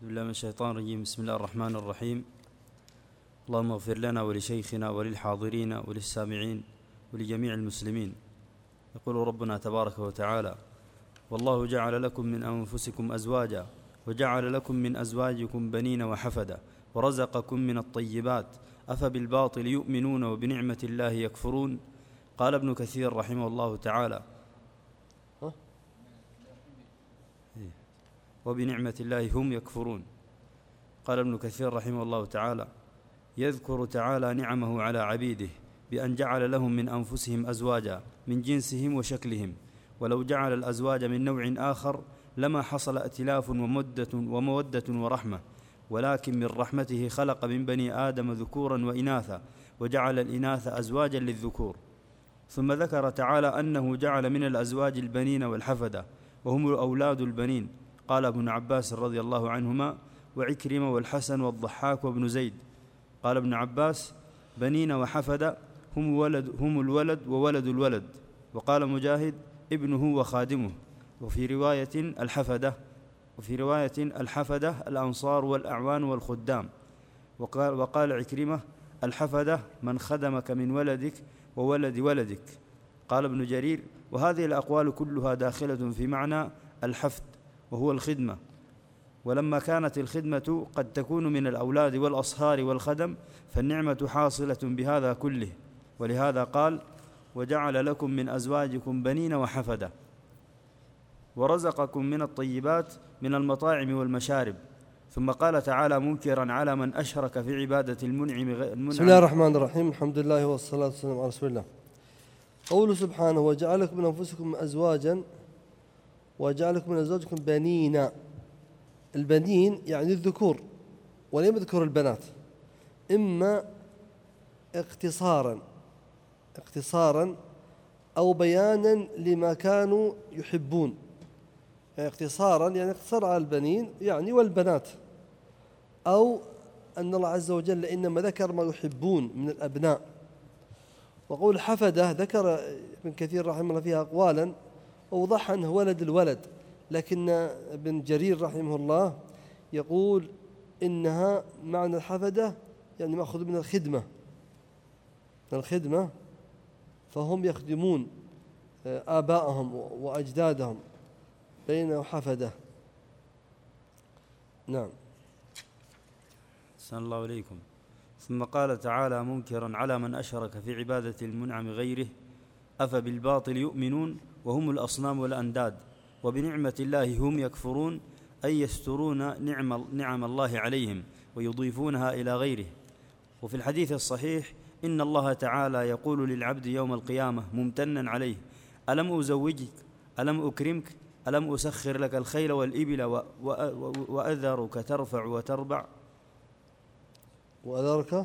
أعوذ بالله من الشيطان الرجيم. بسم الله الرحمن الرحيم. اللهم اغفر لنا ولشيخنا وللحاضرين وللسامعين ولجميع المسلمين. يقول ربنا تبارك وتعالى: والله جعل لكم من أنفسكم أزواجا وجعل لكم من أزواجكم بنين وحفدا ورزقكم من الطيبات أفبالباطل يؤمنون وبنعمة الله يكفرون. قال ابن كثير رحمه الله تعالى: وبنعمة الله هم يكفرون. قال ابن كثير رحمه الله تعالى: يذكر تعالى نعمه على عبيده بأن جعل لهم من أنفسهم أزواجا من جنسهم وشكلهم، ولو جعل الأزواج من نوع آخر لما حصل ائتلاف ومودة ورحمة، ولكن من رحمته خلق من بني آدم ذكورا وإناثا وجعل الإناث أزواجا للذكور. ثم ذكر تعالى أنه جعل من الأزواج البنين والحفدة وهم أولاد البنين. قال ابن عباس رضي الله عنهما وعكرمة والحسن والضحاك وابن زيد. قال ابن عباس: بنين وحفدة هم الولد وولد الولد. وقال مجاهد: ابنه وخادمه. وفي رواية الحفدة الأنصار والأعوان والخدام. وقال عكرمة: الحفدة من خدمك من ولدك وولد ولدك. قال ابن جرير: وهذه الأقوال كلها داخلة في معنى الحفد وهو الخدمة، ولما كانت الخدمة قد تكون من الأولاد والأصهار والخدم فالنعمة حاصلة بهذا كله. ولهذا قال: وجعل لكم من أزواجكم بنين وحفدة ورزقكم من الطيبات من المطاعم والمشارب. ثم قال تعالى منكرا على من أشرك في عبادة المنعم. بسم الله الرحمن الرحيم. الحمد لله والصلاة والسلام على رسول الله. قوله سبحانه: وجعلكم من أنفسكم أزواجا وجعلكم من أزواجكم بنين. البنين يعني الذكور، ولم يذكر البنات، إما اختصارا أو بيانا لما كانوا يحبون. يعني اختصارا يعني اختصار على البنين يعني والبنات، أو أن الله عز وجل إنما ذكر ما يحبون من الأبناء. وقول حفدة ذكر ابن كثير رحمه الله فيها أقوالا، أوضح أنه ولد الولد، لكن ابن جرير رحمه الله يقول إنها معنى الحفدة يعني مأخذ من الخدمة، فهم يخدمون آباءهم وأجدادهم بين حفدة. نعم. أحسن الله إليكم. ثم قال تعالى منكرا على من أشرك في عبادة المنعم غيره: أفبالباطل يؤمنون وهم الأصنام والأنداد وبنعمة الله هم يكفرون، أي يسترون نعم الله عليهم ويضيفونها إلى غيره. وفي الحديث الصحيح إن الله تعالى يقول للعبد يوم القيامة ممتنا عليه: ألم أزوجك، ألم أكرمك، ألم أسخر لك الخيل والإبل وأذرك ترفع وتربع. وأذرك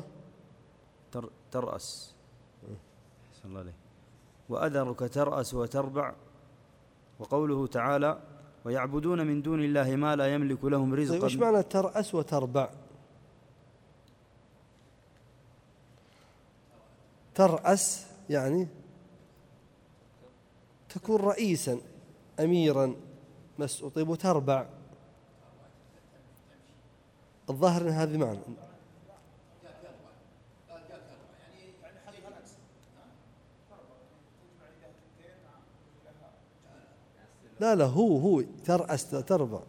ترأس. أحسن الله عليه. وأذرك ترأس وتربع. وقوله تعالى: ويعبدون من دون الله ما لا يملك لهم رزقا. طيب، إيش معنى ترأس وتربع؟ ترأس يعني تكون رئيسا أميرا مسؤول. طيب، وتربع الظاهر أن هذا معنى. لا هو ترأس تربع.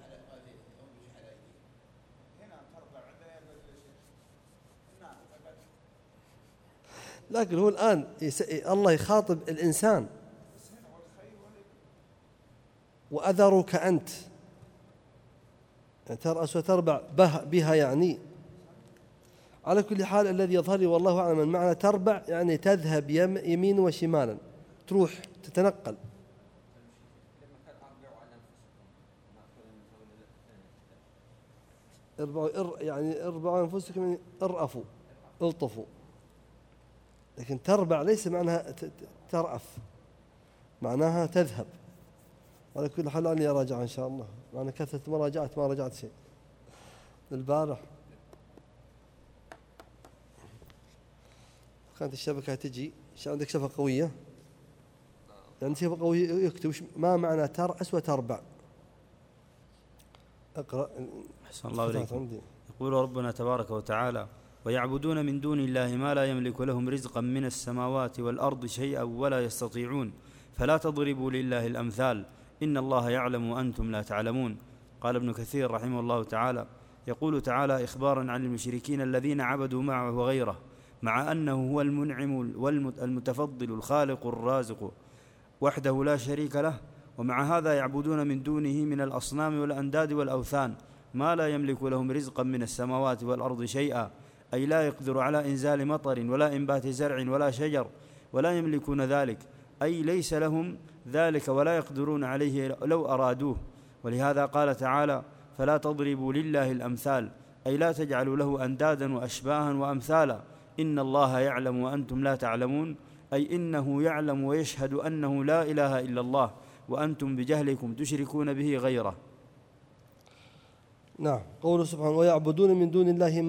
لكن هو الآن الله يخاطب الإنسان: وأذرك أنت، يعني ترأس وتربع بها يعني. على كل حال الذي يظهر لي والله أعلم من معنى تربع يعني تذهب يمين وشمالا، تروح تتنقل. يعني اربعوا أنفسكم، ارأفوا الطفوا. لكن تربع ليس معناها ترأف، معناها تذهب. على كل حال أني أراجع إن شاء الله، معنى كثرة ما رجعت شيء البارح. كانت الشبكة تجي عندك شبكة قوية، يعني شبكة قوية يكتب ما معنى ترأس وتربع. اقرأ. أحسن الله إليكم. يقول ربنا تبارك وتعالى: ويعبدون من دون الله ما لا يملك لهم رزقا من السماوات والأرض شيئا ولا يستطيعون فلا تضربوا لله الأمثال إن الله يعلم وأنتم لا تعلمون. قال ابن كثير رحمه الله تعالى: يقول تعالى إخبارا عن المشركين الذين عبدوا معه وغيره مع أنه هو المنعم والمتفضل الخالق الرازق وحده لا شريك له، ومع هذا يعبدون من دونه من الأصنام والأنداد والأوثان ما لا يملك لهم رزقا من السماوات والأرض شيئا، أي لا يقدر على إنزال مطر ولا إنبات زرع ولا شجر، ولا يملكون ذلك، أي ليس لهم ذلك ولا يقدرون عليه لو أرادوه. ولهذا قال تعالى: فلا تضربوا لله الأمثال، أي لا تجعلوا له أندادا وأشباها وأمثالا، إن الله يعلم وأنتم لا تعلمون، أي إنه يعلم ويشهد أنه لا إله إلا الله وأنتم بجهلكم تشركون به غيره. نعم. قوله سبحانه: ويعبدون من دون الله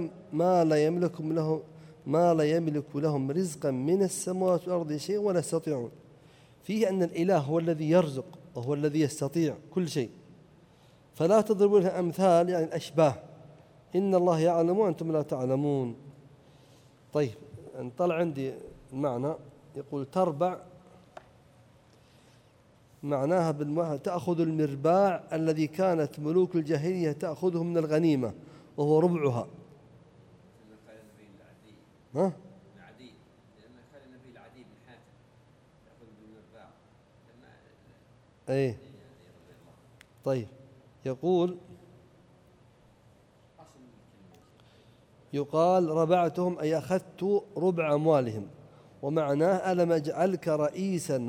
ما لا يملك لهم رزقا من السماوات والأرض شيء ولا يستطيعون. فيه أن الإله هو الذي يرزق وهو الذي يستطيع كل شيء، فلا تضربوا لها أمثال يعني الأشباه، إن الله يعلم وأنتم لا تعلمون. طيب، طلع عندي المعنى. يقول: تربع معناها تأخذ المرباع الذي كانت ملوك الجاهلية تأخذه من الغنيمة وهو ربعها. ها؟ العديد، لأن كان النبي العديد بن حاتم يأخذ بالمرباع. أي. طيب، يقال ربعتهم أي أخذت ربع أموالهم، ومعناه ألم أجعلك رئيسا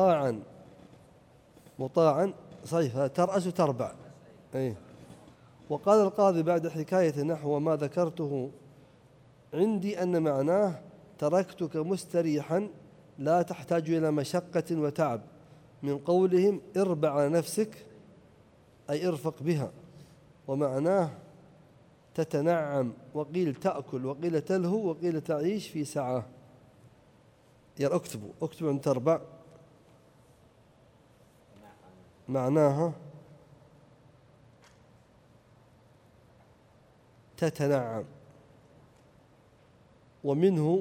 مطاعا صحيح ترأس تربع. أي. وقال القاضي بعد حكاية نحو ما ذكرته عندي أن معناه تركتك مستريحا لا تحتاج إلى مشقة وتعب، من قولهم اربع على نفسك أي ارفق بها، ومعناه تتنعم، وقيل تأكل وقيل تلهو وقيل تعيش في سعة. يعني اكتبوا أن تربع معناها تتنعم. ومنه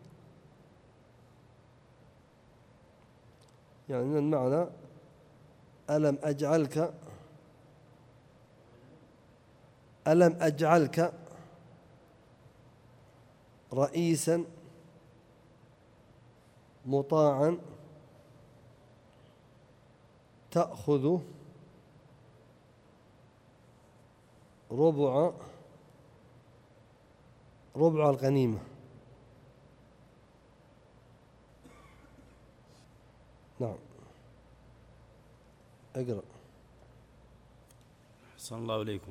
يعني المعنى ألم أجعلك رئيسا مطاعا تأخذ ربع الغنيمة. نعم. اقرأ. أحسن الله إليكم.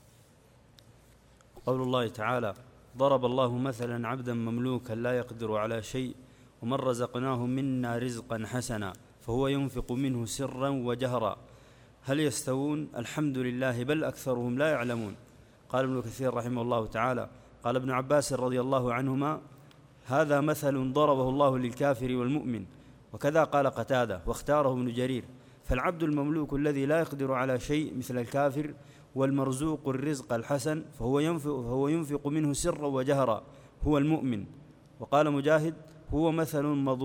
قول الله تعالى: ضرب الله مثلا عبدا مملوكا لا يقدر على شيء ومن رزقناه منا رزقا حسنا فهو ينفق منه سرا وجهرا هل يستوون؟ الحمد لله بل أكثرهم لا يعلمون. قال ابن كثير رحمه الله تعالى: قال ابن عباس رضي الله عنهما: هذا مثل ضربه الله للكافر والمؤمن. وكذا قال قتادة، واختاره ابن جرير. فالعبد المملوك الذي لا يقدر على شيء مثل الكافر والمرزوق الرزق الحسن فهو ينفق منه سرا وجهرا هو المؤمن. وقال مجاهد: هو مثل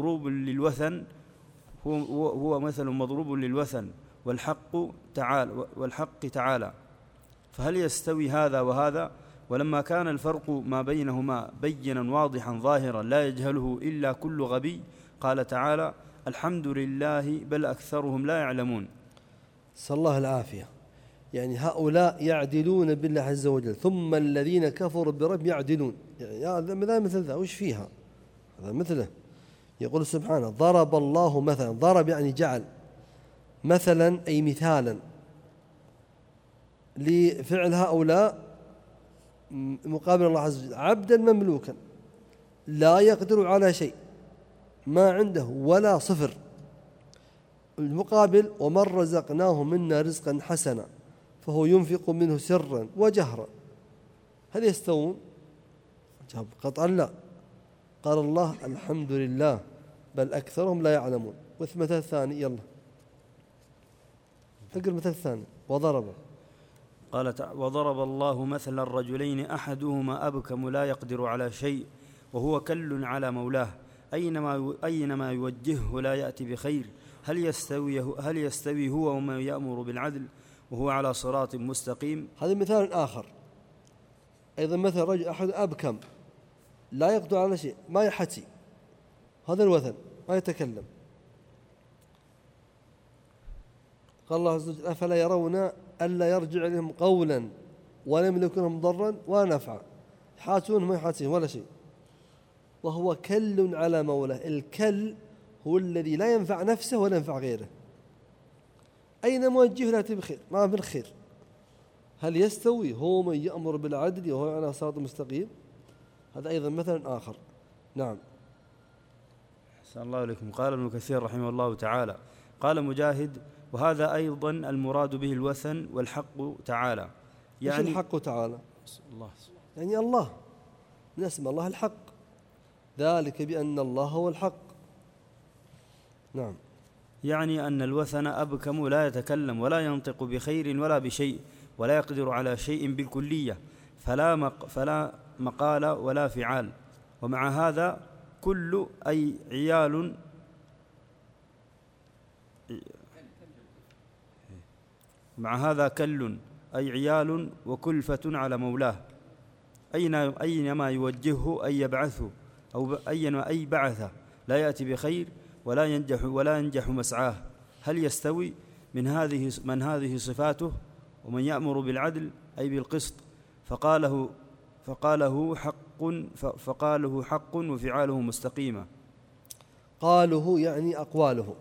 مضروب للوثن والحق تعالى فهل يستوي هذا وهذا؟ ولما كان الفرق ما بينهما بينا واضحا ظاهرا لا يجهله إلا كل غبي قال تعالى: الحمد لله بل أكثرهم لا يعلمون. صلى الله العافية. يعني هؤلاء يعدلون بالله عز وجل، ثم الذين كفروا برب يعدلون. يعني هذا مثل ذا، وش فيها؟ هذا مثله. يقول سبحانه: ضرب الله مثلا. ضرب يعني جعل، مثلا أي مثالا لفعل هؤلاء مقابل الله عز وجل. عبدا مملوكا لا يقدر على شيء، ما عنده ولا صفر. المقابل: ومن رزقناه منا رزقا حسنا فهو ينفق منه سرا وجهرا هل يستوون؟ جاب قطعا لا. قال الله: الحمد لله بل أكثرهم لا يعلمون. والمثل الثاني، يلا اقرأ المثل الثاني. وضرب قال وضرب الله مثل الرجلين أحدهما أبكم لا يقدر على شيء وهو كل على مولاه أينما يوجهه لا يأتي بخير هل يستوي هو ومن يأمر بالعدل وهو على صراط مستقيم. هذا مثال آخر أيضا، مثل رجل أحد أبكم لا يقدر على شيء، ما يحكي، هذا الوثن، ما يتكلم. قال الله عز وجل أفلا يرون ألا يرجع لهم قولا ولا يملك لهم ضرا ولا نفعا، يحاجون ما يحاجون ولا شيء، وهو كل على مولاه. الكل هو الذي لا ينفع نفسه ولا ينفع غيره، أين موجهه لا يأتي بخير، ما بالخير. هل يستوي هو من يأمر بالعدل وهو على صراط مستقيم؟ هذا أيضا مثل آخر. نعم. أحسن الله إليكم. قال ابن كثير رحمه الله تعالى قال مجاهد وهذا أيضا المراد به الوثن والحق تعالى. يعني الحق تعالى الله، يعني الله، من اسم الله الحق، ذلك بأن الله هو الحق. نعم. يعني أن الوثن أبكم لا يتكلم ولا ينطق بخير ولا بشيء ولا يقدر على شيء بالكلية، فلا مقال ولا فعال. ومع هذا كل أي عيال مع هذا كل أي عيال وكلفة على مولاه أينما يوجهه أي يبعثه أي بعثه لا يأتي بخير ولا ينجح مسعاه. هل يستوي من هذه صفاته ومن يأمر بالعدل أي بالقسط فقاله حق وفعاله مستقيمة. قاله يعني أقواله،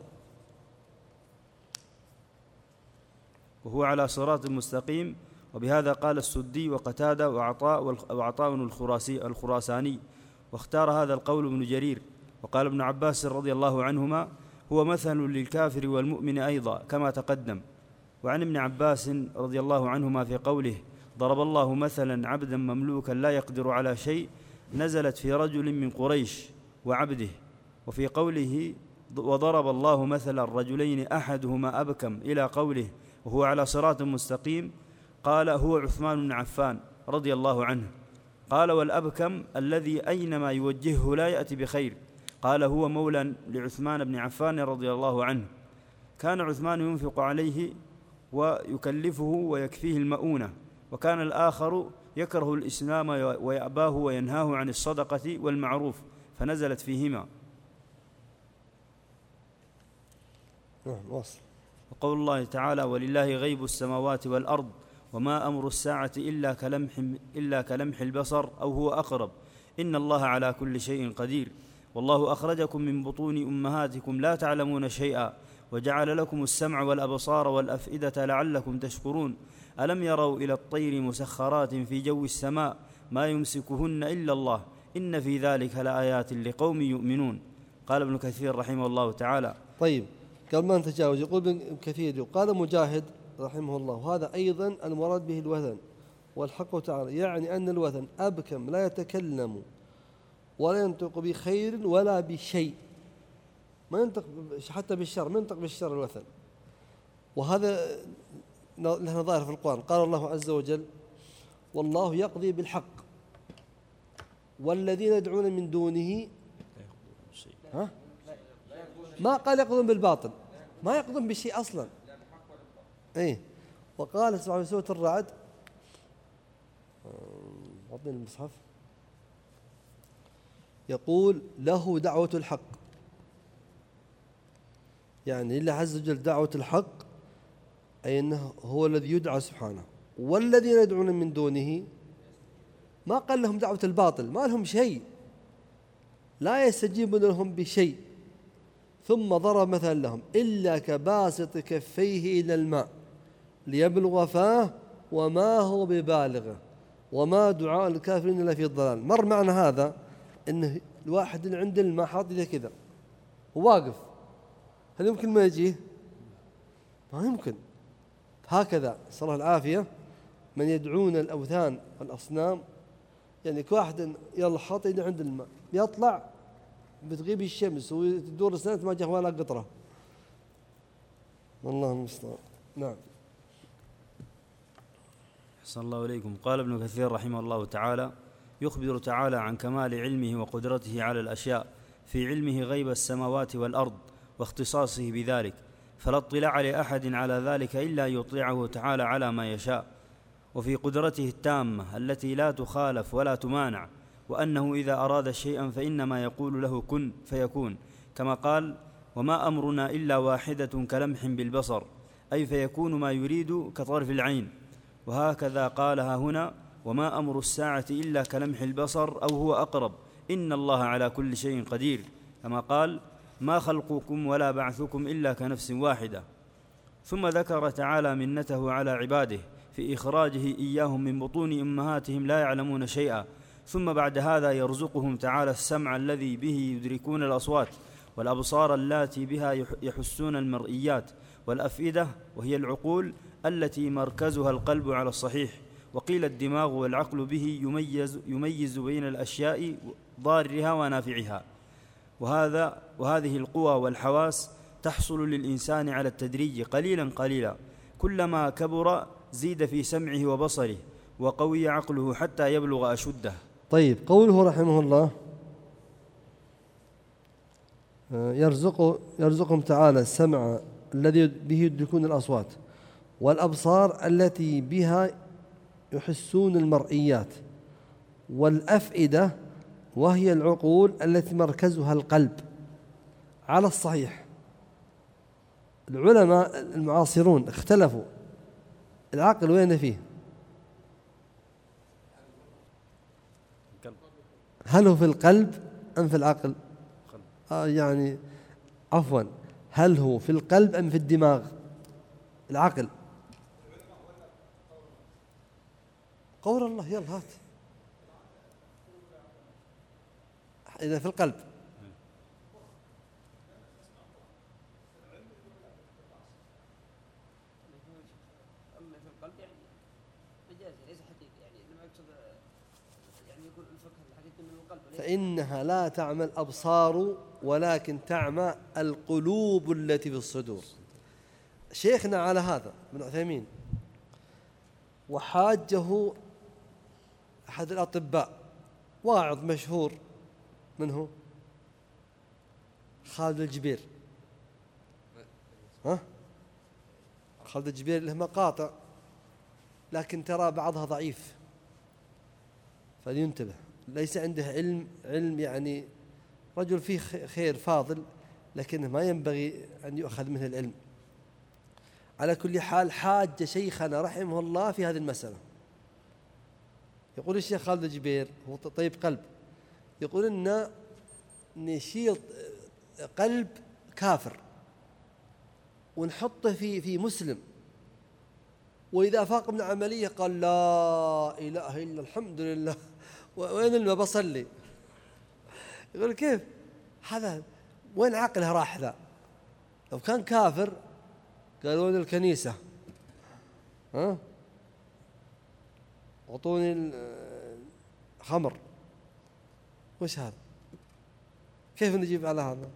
وهو على صراط مستقيم. وبهذا قال السدي وقتادة وعطاء الخراساني، واختار هذا القول ابن جرير. وقال ابن عباس رضي الله عنهما هو مثل للكافر والمؤمن أيضا كما تقدم. وعن ابن عباس رضي الله عنهما في قوله ضرب الله مثلا عبدا مملوكا لا يقدر على شيء نزلت في رجل من قريش وعبده. وفي قوله وضرب الله مثل الرجلين أحدهما أبكم إلى قوله وهو على صراط مستقيم قال هو عثمان بن عفان رضي الله عنه. قال والأبكم الذي أينما يوجهه لا يأتي بخير. قال هو مولى لعثمان بن عفان رضي الله عنه، كان عثمان ينفق عليه ويكلفه ويكفيه المؤونة، وكان الآخر يكره الإسلام ويأباه وينهاه عن الصدقة والمعروف فنزلت فيهما. وقول الله تعالى ولله غيب السماوات والأرض وما أمر الساعة إلا كلمح البصر أو هو أقرب إن الله على كل شيء قدير. والله أخرجكم من بطون أمهاتكم لا تعلمون شيئا وجعل لكم السمع والأبصار والأفئدة لعلكم تشكرون. ألم يروا إلى الطير مسخرات في جو السماء ما يمسكهن إلا الله إن في ذلك لآيات لقوم يؤمنون. قال ابن كثير رحمه الله تعالى. طيب، قبل ما نتجاوز يقول ابن كثير قال مجاهد رحمه الله وهذا أيضا المراد به الوثن والحق تعالى، يعني أن الوثن أبكم لا يتكلم ولا ينطق بخير ولا بشيء، ما ينطق حتى بالشر، ما ينطق بالشر الوثن. وهذا له ظاهر في القرآن، قال الله عز وجل والله يقضي بالحق والذين يدعون من دونه ما قال يقضون بالباطل، ما يقضون بالشيء أصلا. إيه. وقال سبحانه في سورة الرعد، أعطني المصحف، يقول له دعوة الحق، يعني لله عز وجل دعوة الحق، أي أنه هو الذي يدعى سبحانه، والذين يدعون من دونه ما قال لهم دعوة الباطل، ما لهم شيء، لا يستجيبون لهم بشيء. ثم ضرب مثلا لهم إلا كباسط كفيه إلى الماء ليبلغ فاه وما هو ببالغه وما دعاء الكافرين إلا في الضلال. مر معنا هذا إن الواحد اللي عنده الماء حاط يده كذا وواقف، هل يمكن ما يجيه؟ ما يمكن. هكذا صلى الله العافية من يدعون الأوثان والأصنام، يعني كواحد يلا حاط يده عند الماء يطلع بتغيب الشمس وتدور السنة ما جاء ولا قطرة، والله المستعان. نعم. صلى الله عليكم. قال ابن كثير رحمه الله تعالى: يخبر تعالى عن كمال علمه وقدرته على الأشياء، في علمه غيب السماوات والأرض واختصاصه بذلك، فلا اطلاع لأحد على ذلك إلا يطلعه تعالى على ما يشاء، وفي قدرته التامة التي لا تخالف ولا تمانع، وأنه إذا أراد شيئا فإنما يقول له كن فيكون، كما قال: وما أمرنا إلا واحدة كلمح بالبصر، أي فيكون ما يريد كطرف العين. وهكذا قالها هنا: وما أمر الساعة إلا كلمح البصر أو هو أقرب، إن الله على كل شيء قدير، كما قال: ما خلقكم ولا بعثكم إلا كنفس واحدة. ثم ذكر تعالى منته على عباده في إخراجه إياهم من بطون أمهاتهم لا يعلمون شيئا، ثم بعد هذا يرزقهم تعالى السمع الذي به يدركون الأصوات، والأبصار التي بها يحسون المرئيات، والأفئدة وهي العقول التي مركزها القلب على الصحيح، وقيل الدماغ والعقل به يميز بين الأشياء ضارها ونافعها. وهذه القوى والحواس تحصل للإنسان على التدريج قليلا قليلا، كلما كبر زيد في سمعه وبصره وقوي عقله حتى يبلغ أشده. طيب، قوله رحمه الله: يرزقهم تعالى السمع الذي به يدركون الأصوات، والأبصار التي بها يحسون المرئيات، والأفئدة وهي العقول التي مركزها القلب على الصحيح. العلماء المعاصرون اختلفوا، العقل وين فيه؟ هل هو في القلب أم في العقل؟ يعني عفوا، هل هو في القلب أم في الدماغ؟ العقل. قول الله، يلا هات. إذا في القلب. أما في القلب يعني مجازي ليس حقيقي، يعني لما يقصد يعني يقول الفقه الحقيقي من القلب. فإنها لا تعمى الأبصار ولكن تعمى القلوب التي في الصدور. شيخنا على هذا ابن عثيمين، وحاجه أحد الأطباء واعظ مشهور منه خالد الجبير. خالد الجبير له مقاطع لكن ترى بعضها ضعيف، فلينتبه. ليس عنده علم يعني رجل فيه خير فاضل، لكنه ما ينبغي أن يؤخذ منه العلم. على كل حال، حاج شيخنا رحمه الله في هذه المسألة. يقول الشيخ خالد الجبير، هو طيب قلب، يقول إن نشيل قلب كافر ونحطه في مسلم، وإذا فاق من عملية قال لا إله إلا الحمد لله، وين اللي بصلي؟ يقول كيف هذا؟ وين عقله راح ذا؟ لو كان كافر قالوا لي الكنيسة أعطوني الخمر، وش هذا؟ كيف نجيب على هذا؟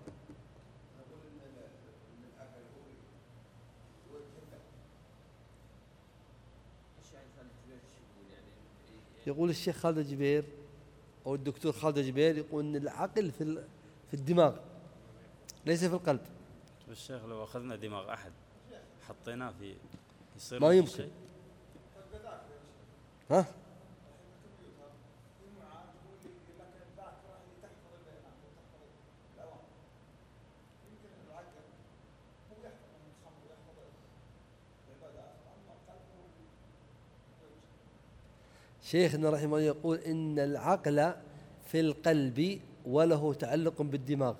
يقول الشيخ خالد الجبير أو الدكتور خالد الجبير، يقول أن العقل في الدماغ ليس في القلب. الشيخ لو أخذنا دماغ أحد حطيناه في يصير ما يمكن. ها؟ شيخنا رحمه الله يقول إن العقل في القلب وله تعلق بالدماغ.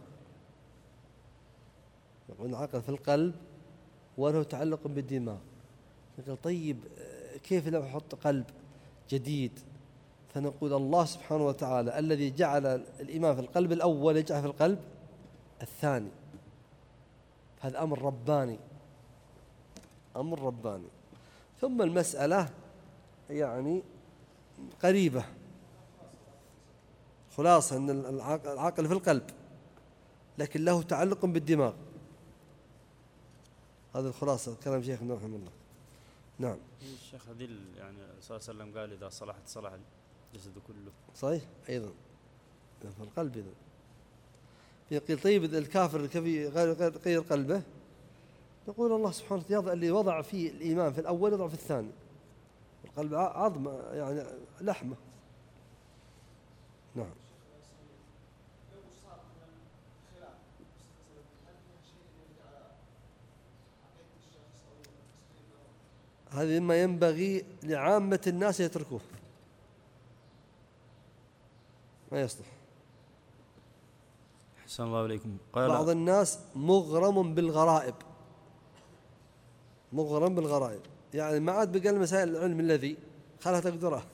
يقول العقل في القلب وله تعلق بالدماغ. يقول طيب كيف لو أحط قلب جديد؟ فنقول الله سبحانه وتعالى الذي جعل الإيمان في القلب الأول يجعل في القلب الثاني. هذا أمر رباني، أمر رباني. ثم المسألة يعني قريبة، خلاصة أن العقل في القلب لكن له تعلق بالدماغ. هذا الخلاصة كلام شيخنا رحمه الله. نعم. الشيخ هذه يعني صلى الله عليه وسلم قال إذا صلحت صلح الجسد كله. صحيح أيضا في القلب. إذا في قيل طيب الكافر كيف غير قلبه، يقول الله سبحانه وتعالى اللي وضع فيه الإيمان في الأول يضع في الثاني. القلب عظم يعني لحمة. نعم. هذا مما ينبغي لعامة الناس يتركوه، ما يصلح. أحسن الله إليكم. بعض الناس مغرم بالغرائب، مغرم بالغرائب، يعني ما عاد بقى مسائل العلم الذي خلها تقدره.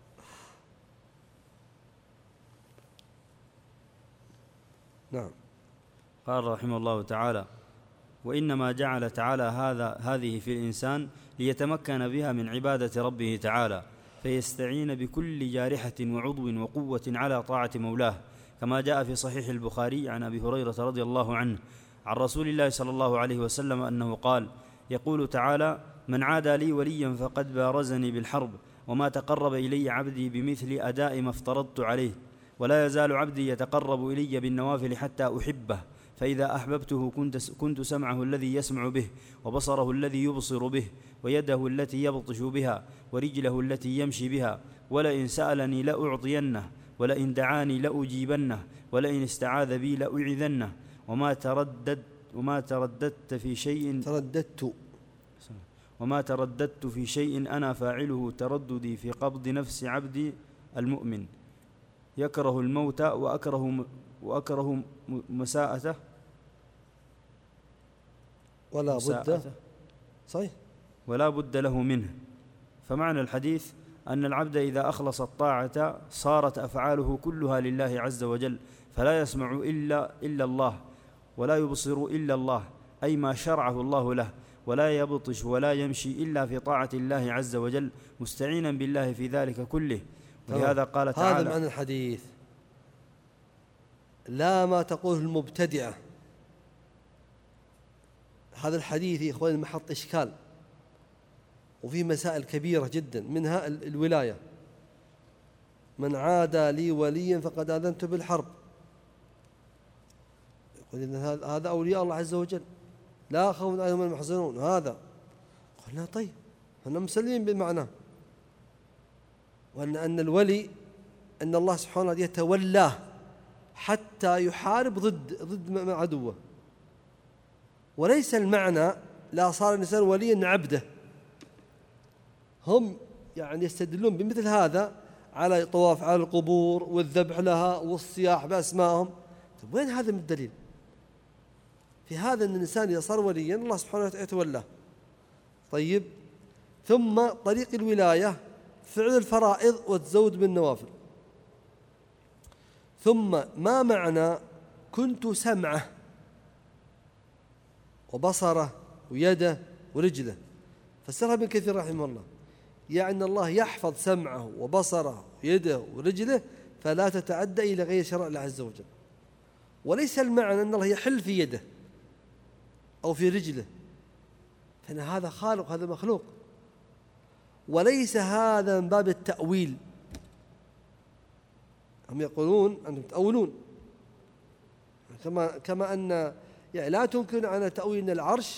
نعم. قال رحمه الله تعالى: وإنما جعل تعالى هذه في الإنسان ليتمكن بها من عبادة ربه تعالى، فيستعين بكل جارحة وعضو وقوة على طاعة مولاه، كما جاء في صحيح البخاري عن أبي هريرة رضي الله عنه عن رسول الله صلى الله عليه وسلم أنه قال: يقول تعالى: من عادى لي وليا فقد بارزني بالحرب، وما تقرب إلي عبدي بمثل أداء ما افترضت عليه، ولا يزال عبدي يتقرب إلي بالنوافل حتى أحبه، فإذا أحببته كنت سمعه الذي يسمع به، وبصره الذي يبصر به، ويده التي يبطش بها، ورجله التي يمشي بها، ولئن سألني لأعطينه، ولئن دعاني لأجيبنه، ولئن استعاذ بي لأعيذنه، وما ترددت في شيء أنا فاعله ترددي في قبض نفس عبدي المؤمن، يكره الموت وأكره مساءته ولا بد، صحيح، ولا بد له منه. فمعنى الحديث أن العبد إذا أخلص الطاعة صارت أفعاله كلها لله عز وجل، فلا يسمع إلا الله، ولا يبصر إلا الله، أي ما شرعه الله له، ولا يبطش ولا يمشي إلا في طاعة الله عز وجل، مستعينا بالله في ذلك كله. ولهذا قال تعالى: هذا معنى الحديث، لا ما تقوله المبتدعة. هذا الحديث يا إخواني محط إشكال، وفيه مسائل كبيرة جدا، منها الولاية. من عادى لي وليا فقد آذنت بالحرب، يقول هذا أولياء الله عز وجل لا خوف عليهم ولا هم يحزنون. هذا قلنا طيب احنا مسلمين بالمعنى، وأن الولي أن الله سبحانه وتعالى يتولاه حتى يحارب ضد عدوه، وليس المعنى لا صار الإنسان وليا عبده. هم يعني يستدلون بمثل هذا على طواف على القبور والذبح لها والصياح بأسمائهم. طيب وين هذا من الدليل في هذا أن الإنسان إذا صار وليا الله سبحانه وتعالى يتولاه؟ طيب، ثم طريق الولاية فعل الفرائض والتزود بالنوافل. ثم ما معنى كنت سمعه وبصره ويده ورجله؟ فسرها ابن كثير رحمه الله، يعني الله يحفظ سمعه وبصره ويده ورجله فلا تتعدى إلى غير شرع الله عز وجل. وليس المعنى أن الله يحل في يده أو في رجله، فإن هذا خالق هذا مخلوق، وليس هذا من باب التأويل. هم يقولون أنتم تأولون، كما أن يعني لا تمكن على تأويل العرش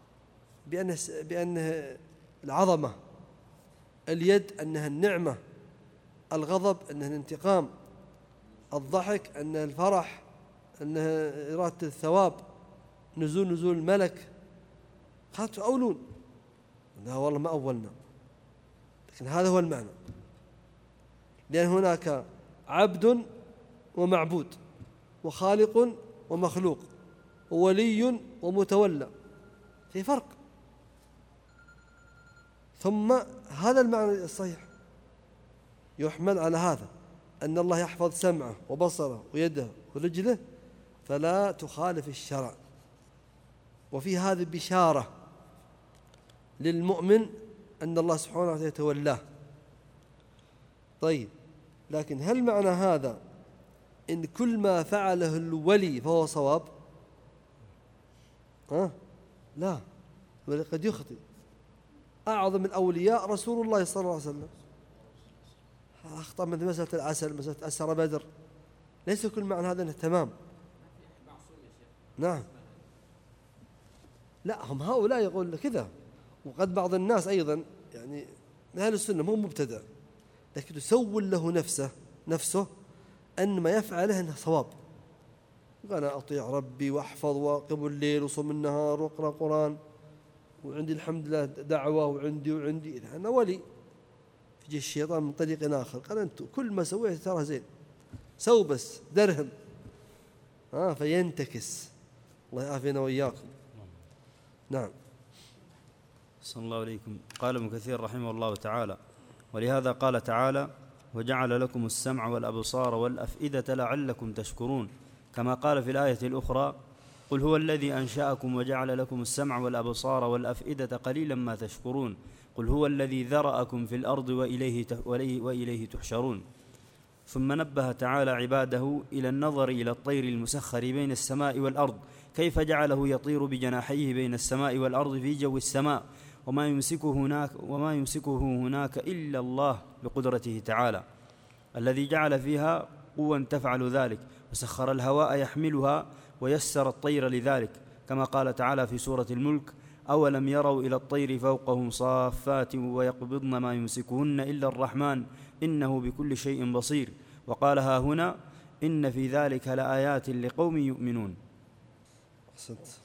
بأنه العظمة، اليد أنها النعمة، الغضب أنها الانتقام، الضحك أنها الفرح، أنها إرادة الثواب، نزول الملك. قالوا تأولون. لا والله ما أولنا، لكن هذا هو المعنى، لأن هناك عبد ومعبود، وخالق ومخلوق، وولي ومتولى، في فرق. ثم هذا المعنى الصحيح يحمل على هذا، أن الله يحفظ سمعه وبصره ويده ورجله فلا تخالف الشرع. وفي هذه بشارة للمؤمن أن الله سبحانه وتعالى يتولاه. طيب، لكن هل معنى هذا إن كل ما فعله الولي فهو صواب؟ لا، بل قد يخطئ. أعظم الأولياء رسول الله صلى الله عليه وسلم. أخطأ من مسألة العسل، مسألة أسر بدر، ليس كل معنى هذا تمام. نعم، لا هم هؤلاء يقول كذا. وقد بعض الناس أيضا يعني من أهل السنة مو مبتدع، لكن يسول له نفسه أن ما يفعله أنه صواب. أنا أطيع ربي وأحفظ وأقم الليل وصوم النهار وأقرأ قرآن وعندي الحمد لله دعوة وعندي إذا أنا ولي. يجي الشيطان من طريق آخر قال أنتم كل ما سويت ترى زين، سو بس درهم فينتكس. الله يعافينا وإياكم. نعم. صلى الله عليكم. قال ابن كثير رحمه الله تعالى: ولهذا قال تعالى: وجعل لكم السمع والأبصار والأفئدة لعلكم تشكرون، كما قال في الآية الأخرى: قل هو الذي أنشأكم وجعل لكم السمع والأبصار والأفئدة قليلا ما تشكرون، قل هو الذي ذرأكم في الأرض وإليه تحشرون. ثم نبه تعالى عباده إلى النظر إلى الطير المسخر بين السماء والأرض، كيف جعله يطير بجناحيه بين السماء والأرض في جو السماء، وما يمسكه هناك إلا الله بقدرته تعالى، الذي جعل فيها قوة تفعل ذلك، وسخر الهواء يحملها ويسر الطير لذلك، كما قال تعالى في سورة الملك: أولم يروا إلى الطير فوقهم صافات ويقبضن ما يمسكهن إلا الرحمن إنه بكل شيء بصير. وقالها هنا: إن في ذلك لآيات لقوم يؤمنون. أحسنت.